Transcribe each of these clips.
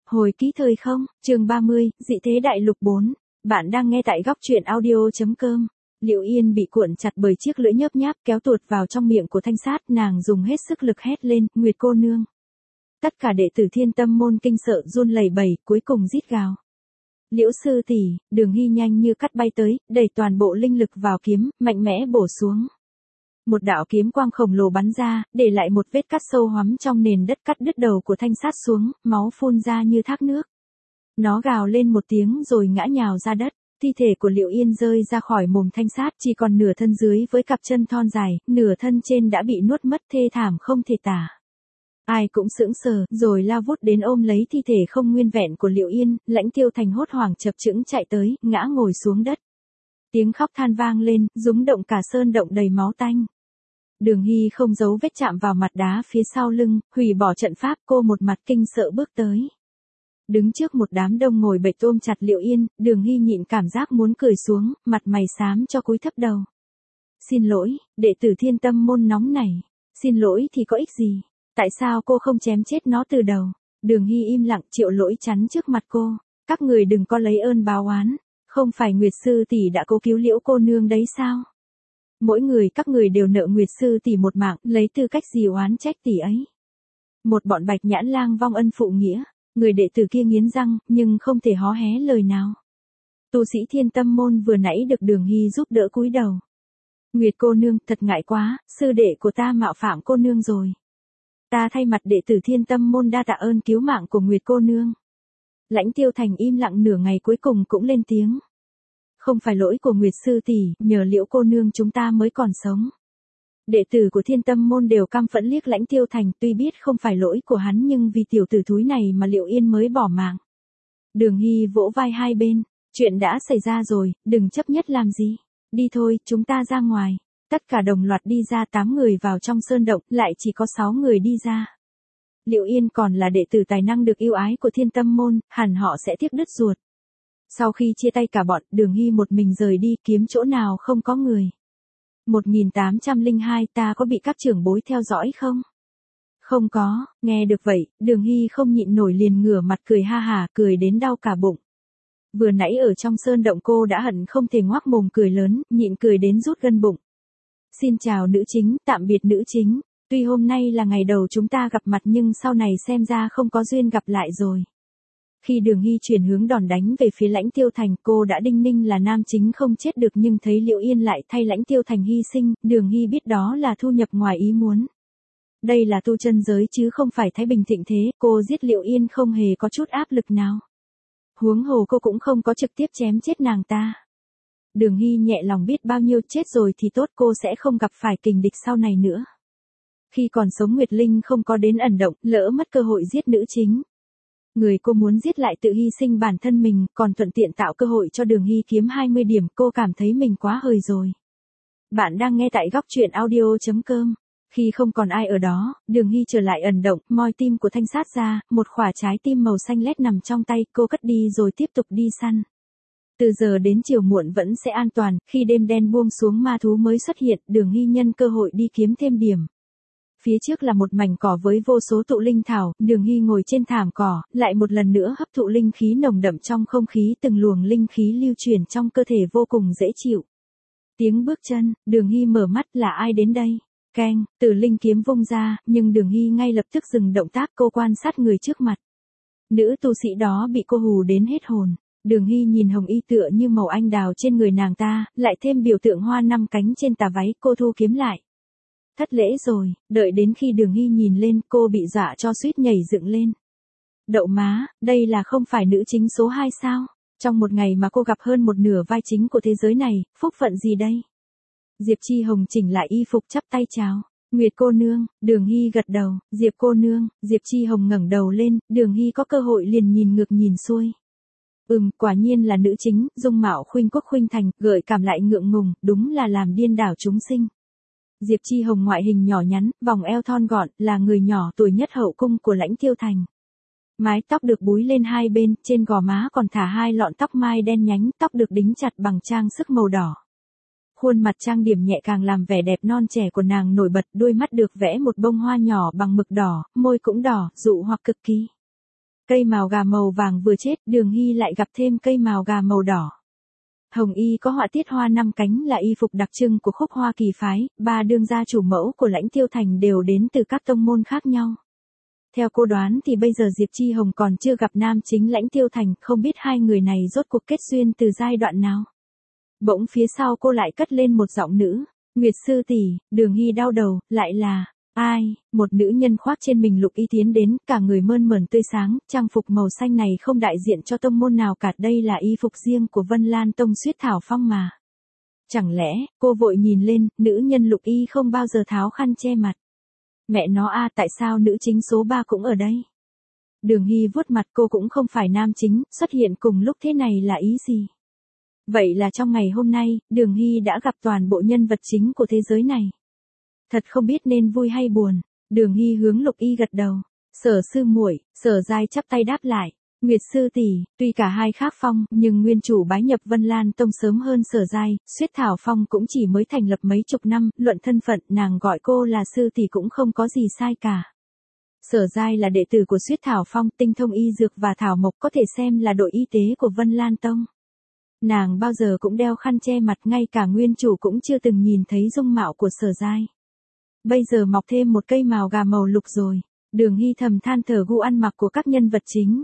Hồi ký thời không, chương 30, dị thế đại lục 4. Bạn đang nghe tại góc truyện audio.com. Liệu Yên bị cuộn chặt bởi chiếc lưỡi nhớp nháp kéo tuột vào trong miệng của thanh sát, nàng dùng hết sức lực hét lên, Nguyệt cô nương. Tất cả đệ tử Thiên Tâm môn kinh sợ run lẩy bẩy, cuối cùng rít gào. Liễu sư tỷ, Đường Hy nhanh như cắt bay tới, đẩy toàn bộ linh lực vào kiếm, mạnh mẽ bổ xuống. Một đạo kiếm quang khổng lồ bắn ra, để lại một vết cắt sâu hoắm trong nền đất, cắt đứt đầu của thanh sát xuống, máu phun ra như thác nước. Nó gào lên một tiếng rồi ngã nhào ra đất, thi thể của Liệu Yên rơi ra khỏi mồm thanh sát, chỉ còn nửa thân dưới với cặp chân thon dài, nửa thân trên đã bị nuốt mất, thê thảm không thể tả. Ai cũng sững sờ, rồi lao vút đến ôm lấy thi thể không nguyên vẹn của Liệu Yên, Lãnh Tiêu Thành hốt hoảng chập chững chạy tới, ngã ngồi xuống đất. Tiếng khóc than vang lên, rúng động cả sơn động đầy máu tanh. Đường Hy không giấu vết chạm vào mặt đá phía sau lưng, hủy bỏ trận pháp, cô một mặt kinh sợ bước tới. Đứng trước một đám đông ngồi bệt ôm chặt Liệu Yên, Đường Hy nhịn cảm giác muốn cười xuống, mặt mày xám cho cúi thấp đầu. Xin lỗi, đệ tử Thiên Tâm môn nóng nảy. Xin lỗi thì có ích gì? Tại sao cô không chém chết nó từ đầu? Đường Hy im lặng, Triệu Lỗi chắn trước mặt cô. Các người đừng có lấy ơn báo oán. Không phải Nguyệt sư tỷ đã cố cứu Liễu cô nương đấy sao? Mỗi người các người đều nợ Nguyệt sư tỷ một mạng, lấy tư cách gì oán trách tỷ ấy? Một bọn Bạch Nhãn Lang vong ân phụ nghĩa, người đệ tử kia nghiến răng, nhưng không thể hó hé lời nào. Tu sĩ Thiên Tâm môn vừa nãy được Đường Hy giúp đỡ cúi đầu. Nguyệt cô nương, thật ngại quá, sư đệ của ta mạo phạm cô nương rồi. Ta thay mặt đệ tử Thiên Tâm môn đa tạ ơn cứu mạng của Nguyệt cô nương. Lãnh Tiêu Thành im lặng nửa ngày cuối cùng cũng lên tiếng. Không phải lỗi của Nguyệt sư tỷ, nhờ Liễu cô nương chúng ta mới còn sống. Đệ tử của Thiên Tâm môn đều căm phẫn liếc Lãnh Tiêu Thành, tuy biết không phải lỗi của hắn nhưng vì tiểu tử thúi này mà Liệu Yên mới bỏ mạng. Đường Hy vỗ vai hai bên, chuyện đã xảy ra rồi, đừng chấp nhất làm gì. Đi thôi, chúng ta ra ngoài. Tất cả đồng loạt đi ra, 8 người vào trong sơn động, lại chỉ có 6 người đi ra. Liệu Yên còn là đệ tử tài năng được yêu ái của Thiên Tâm môn, hẳn họ sẽ tiếc đứt ruột. Sau khi chia tay cả bọn, Đường Hy một mình rời đi, kiếm chỗ nào không có người. 1802, ta có bị các trưởng bối theo dõi không? Không có, nghe được vậy, Đường Hy không nhịn nổi liền ngửa mặt cười ha hả, cười đến đau cả bụng. Vừa nãy ở trong sơn động cô đã hận không thể ngoác mồm cười lớn, nhịn cười đến rút gân bụng. Xin chào nữ chính, tạm biệt nữ chính. Tuy hôm nay là ngày đầu chúng ta gặp mặt nhưng sau này xem ra không có duyên gặp lại rồi. Khi Đường Hy chuyển hướng đòn đánh về phía Lãnh Tiêu Thành, cô đã đinh ninh là nam chính không chết được nhưng thấy Liệu Yên lại thay Lãnh Tiêu Thành hy sinh, Đường Hy biết đó là thu nhập ngoài ý muốn. Đây là tu chân giới chứ không phải Thái Bình thịnh thế, cô giết Liệu Yên không hề có chút áp lực nào. Huống hồ cô cũng không có trực tiếp chém chết nàng ta. Đường Hy nhẹ lòng biết bao nhiêu chết rồi thì tốt, cô sẽ không gặp phải kình địch sau này nữa. Khi còn sống Nguyệt Linh không có đến ẩn động, lỡ mất cơ hội giết nữ chính. Người cô muốn giết lại tự hy sinh bản thân mình, còn thuận tiện tạo cơ hội cho Đường Hy kiếm 20 điểm, cô cảm thấy mình quá hời rồi. Bạn đang nghe tại góc truyện audio.com. Khi không còn ai ở đó, Đường Hy trở lại ẩn động, moi tim của thanh sát ra, một quả trái tim màu xanh lét nằm trong tay, cô cất đi rồi tiếp tục đi săn. Từ giờ đến chiều muộn vẫn sẽ an toàn, khi đêm đen buông xuống ma thú mới xuất hiện, Đường Hy nhân cơ hội đi kiếm thêm điểm. Phía trước là một mảnh cỏ với vô số tụ linh thảo, Đường Hy ngồi trên thảm cỏ, lại một lần nữa hấp thụ linh khí nồng đậm trong không khí, từng luồng linh khí lưu chuyển trong cơ thể vô cùng dễ chịu. Tiếng bước chân, Đường Hy mở mắt, là ai đến đây? Keng, Tử linh kiếm vung ra, nhưng Đường Hy ngay lập tức dừng động tác, cô quan sát người trước mặt. Nữ tu sĩ đó bị cô hù đến hết hồn. Đường Hy nhìn hồng y tựa như màu anh đào trên người nàng ta, lại thêm biểu tượng hoa 5 cánh trên tà váy, cô thu kiếm lại. Thất lễ rồi, đợi đến khi Đường Hy nhìn lên, cô bị dọa cho suýt nhảy dựng lên. Đậu má, đây là không phải nữ chính số 2 sao? Trong một ngày mà cô gặp hơn một nửa vai chính của thế giới này, phúc phận gì đây? Diệp Chi Hồng chỉnh lại y phục chắp tay chào. Nguyệt cô nương, Đường Hy gật đầu, Diệp cô nương, Diệp Chi Hồng ngẩng đầu lên, Đường Hy có cơ hội liền nhìn ngược nhìn xuôi. Quả nhiên là nữ chính, dung mạo khuynh quốc khuynh thành, gợi cảm lại ngượng ngùng, đúng là làm điên đảo chúng sinh. Diệp Chi Hồng ngoại hình nhỏ nhắn, vòng eo thon gọn, là người nhỏ tuổi nhất hậu cung của Lãnh Tiêu Thành. Mái tóc được búi lên hai bên, trên gò má còn thả 2 lọn tóc mai đen nhánh, tóc được đính chặt bằng trang sức màu đỏ. Khuôn mặt trang điểm nhẹ càng làm vẻ đẹp non trẻ của nàng nổi bật, đôi mắt được vẽ một bông hoa nhỏ bằng mực đỏ, môi cũng đỏ, dụ hoặc cực kỳ. Cây mào gà màu vàng vừa chết, Đường Hy lại gặp thêm cây mào gà màu đỏ. Hồng y có họa tiết hoa 5 cánh là y phục đặc trưng của Khúc Hoa Kỳ phái, 3 đương gia chủ mẫu của Lãnh Tiêu Thành đều đến từ các tông môn khác nhau. Theo cô đoán thì bây giờ Diệp Chi Hồng còn chưa gặp nam chính Lãnh Tiêu Thành, không biết hai người này rốt cuộc kết duyên từ giai đoạn nào. Bỗng phía sau cô lại cất lên một giọng nữ, Nguyệt sư tỷ. Đường Hy đau đầu, lại là, ai? Một nữ nhân khoác trên mình lục y tiến đến, cả người mơn mởn tươi sáng, trang phục màu xanh này không đại diện cho tông môn nào cả, đây là y phục riêng của Vân Lan Tông Xuyết Thảo Phong mà. Chẳng lẽ, cô vội nhìn lên, nữ nhân lục y không bao giờ tháo khăn che mặt. Mẹ nó a, tại sao nữ chính số 3 cũng ở đây? Đường Hy vuốt mặt, cô cũng không phải nam chính, xuất hiện cùng lúc thế này là ý gì? Vậy là trong ngày hôm nay, Đường Hy đã gặp toàn bộ nhân vật chính của thế giới này. Thật không biết nên vui hay buồn. Đường Hy hướng lục y gật đầu. Sở sư muội. Sở Giai chắp tay đáp lại. Nguyệt sư tỷ. Tuy cả hai khác phong, nhưng nguyên chủ bái nhập Vân Lan Tông sớm hơn Sở Giai, Xuyết Thảo Phong cũng chỉ mới thành lập mấy chục năm, luận thân phận, nàng gọi cô là sư tỷ cũng không có gì sai cả. Sở Giai là đệ tử của Xuyết Thảo Phong, tinh thông y dược và thảo mộc, có thể xem là đội y tế của Vân Lan Tông. Nàng bao giờ cũng đeo khăn che mặt, ngay cả nguyên chủ cũng chưa từng nhìn thấy dung mạo của Sở Giai. Bây giờ mọc thêm một cây mào gà màu lục rồi. Đường Hy thầm than thở gu ăn mặc của các nhân vật chính.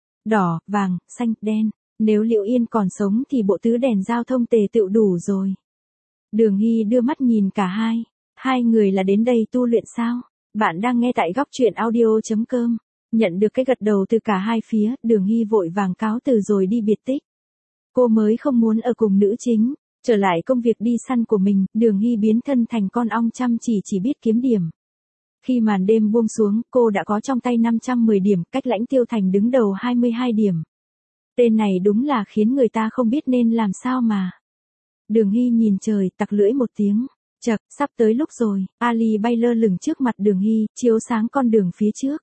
Đỏ, vàng, xanh, đen. Nếu Liễu Yên còn sống thì bộ tứ đèn giao thông tề tựu đủ rồi. Đường Hy đưa mắt nhìn cả hai. Hai người là đến đây tu luyện sao? Bạn đang nghe tại góc truyện audio.com. Nhận được cái gật đầu từ cả hai phía, Đường Hy vội vàng cáo từ rồi đi biệt tích. Cô mới không muốn ở cùng nữ chính. Trở lại công việc đi săn của mình, Đường Hy biến thân thành con ong chăm chỉ biết kiếm điểm. Khi màn đêm buông xuống, cô đã có trong tay 510 điểm, cách Lãnh Tiêu Thành đứng đầu 22 điểm. Tên này đúng là khiến người ta không biết nên làm sao mà. Đường Hy nhìn trời, tặc lưỡi một tiếng. Chậc, sắp tới lúc rồi. Ali bay lơ lửng trước mặt Đường Hy, chiếu sáng con đường phía trước.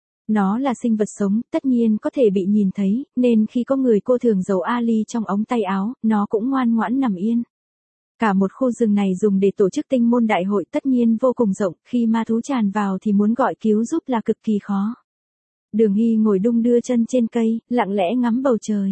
Nó là sinh vật sống, tất nhiên có thể bị nhìn thấy, nên khi có người cô thường giấu Ali trong ống tay áo, nó cũng ngoan ngoãn nằm yên. Cả một khu rừng này dùng để tổ chức tinh môn đại hội tất nhiên vô cùng rộng, khi ma thú tràn vào thì muốn gọi cứu giúp là cực kỳ khó. Đường Hy ngồi đung đưa chân trên cây, lặng lẽ ngắm bầu trời.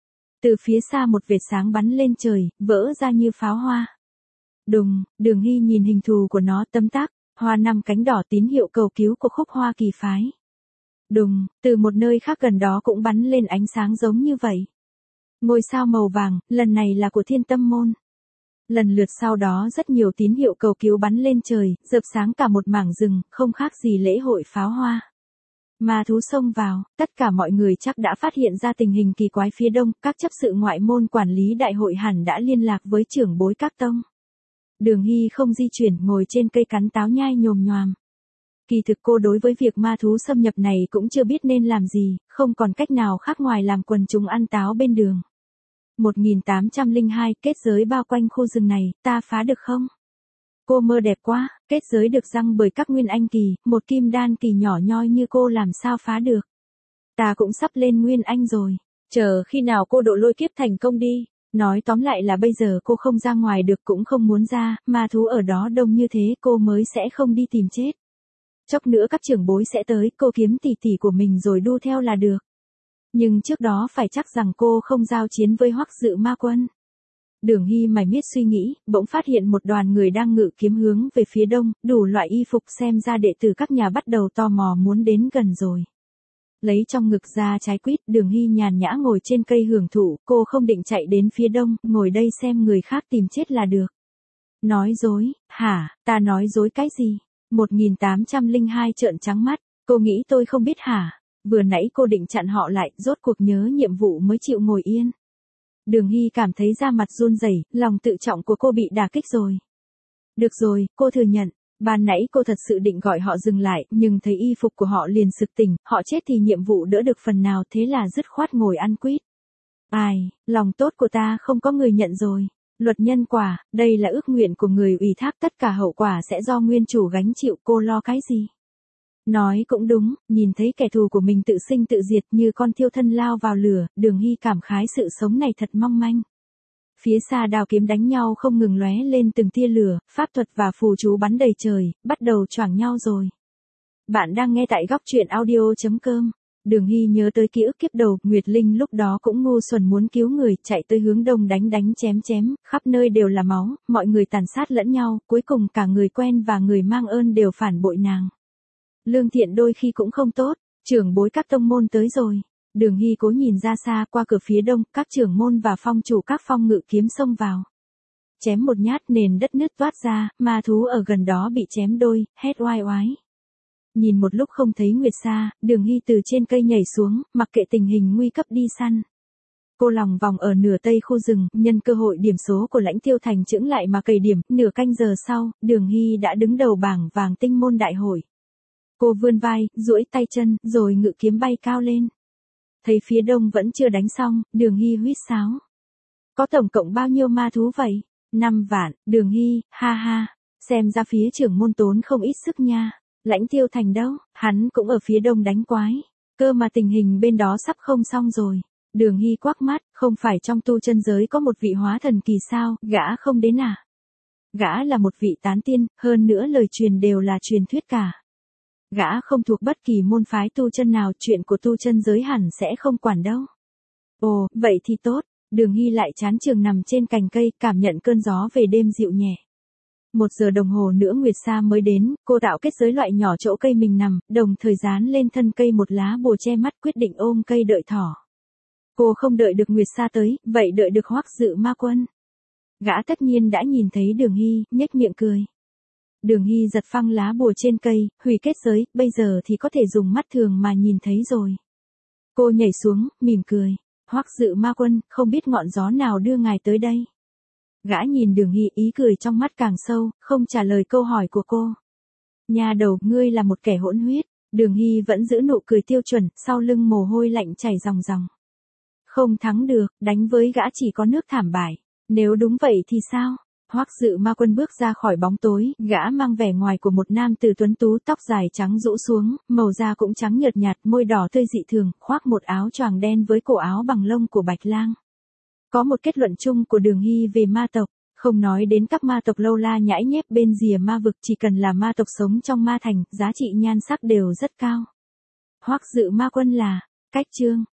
Từ phía xa một vệt sáng bắn lên trời, vỡ ra như pháo hoa. Đùng, Đường Hy nhìn hình thù của nó, tấm tắc, hoa 5 cánh đỏ tín hiệu cầu cứu của Khúc Hoa Kỳ phái. Đùng, từ một nơi khác gần đó cũng bắn lên ánh sáng giống như vậy. Ngôi sao màu vàng, lần này là của Thiên Tâm Môn. Lần lượt sau đó rất nhiều tín hiệu cầu cứu bắn lên trời, rực sáng cả một mảng rừng, không khác gì lễ hội pháo hoa. Ma thú xông vào, tất cả mọi người chắc đã phát hiện ra tình hình kỳ quái phía đông, các chấp sự ngoại môn quản lý đại hội hẳn đã liên lạc với trưởng bối các tông. Đường Hy không di chuyển, ngồi trên cây cắn táo nhai nhồm nhoàm. Kỳ thực cô đối với việc ma thú xâm nhập này cũng chưa biết nên làm gì, không còn cách nào khác ngoài làm quần chúng ăn táo bên đường. 1802, kết giới bao quanh khu rừng này, ta phá được không? Cô mơ đẹp quá, kết giới được răng bởi các nguyên anh kỳ, một kim đan kỳ nhỏ nhoi như cô làm sao phá được. Ta cũng sắp lên nguyên anh rồi, chờ khi nào cô độ lôi kiếp thành công đi. Nói tóm lại là bây giờ cô không ra ngoài được cũng không muốn ra, ma thú ở đó đông như thế cô mới sẽ không đi tìm chết. Chốc nữa các trưởng bối sẽ tới, cô kiếm tỷ tỷ của mình rồi đu theo là được. Nhưng trước đó phải chắc rằng cô không giao chiến với Hoắc Dự Ma Quân. Đường Hy mải miết suy nghĩ, bỗng phát hiện một đoàn người đang ngự kiếm hướng về phía đông, đủ loại y phục, xem ra đệ tử các nhà bắt đầu tò mò muốn đến gần rồi. Lấy trong ngực ra trái quýt, Đường Hy nhàn nhã ngồi trên cây hưởng thụ, cô không định chạy đến phía đông, ngồi đây xem người khác tìm chết là được. Nói dối, hả, ta nói dối cái gì? 1802 trợn trắng mắt, cô nghĩ tôi không biết hả? Vừa nãy cô định chặn họ lại, rốt cuộc nhớ nhiệm vụ mới chịu ngồi yên. Đường Hy cảm thấy da mặt run rẩy, lòng tự trọng của cô bị đả kích rồi. Được rồi, cô thừa nhận, ban nãy cô thật sự định gọi họ dừng lại, nhưng thấy y phục của họ liền sực tỉnh, họ chết thì nhiệm vụ đỡ được phần nào, thế là dứt khoát ngồi ăn quýt. Ai, lòng tốt của ta không có người nhận rồi. Luật nhân quả, đây là ước nguyện của người ủy thác, tất cả hậu quả sẽ do nguyên chủ gánh chịu, cô lo cái gì? Nói cũng đúng, nhìn thấy kẻ thù của mình tự sinh tự diệt như con thiêu thân lao vào lửa, Đường Hy cảm khái sự sống này thật mong manh. Phía xa đao kiếm đánh nhau không ngừng lóe lên từng tia lửa, pháp thuật và phù chú bắn đầy trời, bắt đầu choảng nhau rồi. Bạn đang nghe tại góc truyện audio.com. Đường Hy nhớ tới ký ức kiếp đầu, Nguyệt Linh lúc đó cũng ngu xuẩn muốn cứu người, chạy tới hướng đông đánh chém, khắp nơi đều là máu, mọi người tàn sát lẫn nhau, cuối cùng cả người quen và người mang ơn đều phản bội nàng. Lương Thiện đôi khi cũng không tốt, trưởng bối các tông môn tới rồi. Đường Hy cố nhìn ra xa qua cửa phía đông, các trưởng môn và phong chủ các phong ngự kiếm xông vào. Chém một nhát nền đất nứt toát ra, ma thú ở gần đó bị chém đôi, hét oai oái. Nhìn một lúc không thấy Nguyệt Sa, Đường Hy từ trên cây nhảy xuống, mặc kệ tình hình nguy cấp đi săn. Cô lòng vòng ở nửa tây khu rừng, nhân cơ hội điểm số của Lãnh Tiêu Thành chững lại mà cày điểm, nửa canh giờ sau, Đường Hy đã đứng đầu bảng vàng tinh môn đại hội. Cô vươn vai, duỗi tay chân, rồi ngự kiếm bay cao lên. Thấy phía đông vẫn chưa đánh xong, Đường Hy huýt sáo. Có tổng cộng bao nhiêu ma thú vậy? 5 vạn, Đường Hy, ha ha, xem ra phía trưởng môn tốn không ít sức nha. Lãnh Tiêu Thành đâu, hắn cũng ở phía đông đánh quái. Cơ mà tình hình bên đó sắp không xong rồi. Đường Hy quắc mắt, không phải trong tu chân giới có một vị hóa thần kỳ sao, gã không đến à? Gã là một vị tán tiên, hơn nữa lời truyền đều là truyền thuyết cả. Gã không thuộc bất kỳ môn phái tu chân nào, chuyện của tu chân giới hẳn sẽ không quản đâu. Ồ, vậy thì tốt. Đường Hy lại chán trường nằm trên cành cây, cảm nhận cơn gió về đêm dịu nhẹ. 1 giờ đồng hồ nữa Nguyệt Sa mới đến, cô tạo kết giới loại nhỏ chỗ cây mình nằm, đồng thời dán lên thân cây một lá bùa che mắt, quyết định ôm cây đợi thỏ. Cô không đợi được Nguyệt Sa tới, vậy đợi được Hoắc Dự Ma Quân. Gã tất nhiên đã nhìn thấy Đường Hy, nhếch miệng cười. Đường Hy giật phăng lá bùa trên cây, hủy kết giới, bây giờ thì có thể dùng mắt thường mà nhìn thấy rồi. Cô nhảy xuống, mỉm cười. Hoắc Dự Ma Quân, không biết ngọn gió nào đưa ngài tới đây. Gã nhìn Đường Hy, ý cười trong mắt càng sâu, không trả lời câu hỏi của cô. Nhà đầu, ngươi là một kẻ hỗn huyết. Đường Hy vẫn giữ nụ cười tiêu chuẩn, sau lưng mồ hôi lạnh chảy ròng ròng. Không thắng được, đánh với gã chỉ có nước thảm bại. Nếu đúng vậy thì sao? Hoắc Dự Ma Quân bước ra khỏi bóng tối, gã mang vẻ ngoài của một nam tử tuấn tú, tóc dài trắng rũ xuống, màu da cũng trắng nhợt nhạt, môi đỏ tươi dị thường, khoác một áo choàng đen với cổ áo bằng lông của bạch lang. Có một kết luận chung của Đường Hy về ma tộc, không nói đến các ma tộc lâu la nhãi nhép bên rìa ma vực, chỉ cần là ma tộc sống trong ma thành, giá trị nhan sắc đều rất cao. Hoắc Dự Ma Quân là, cách chương.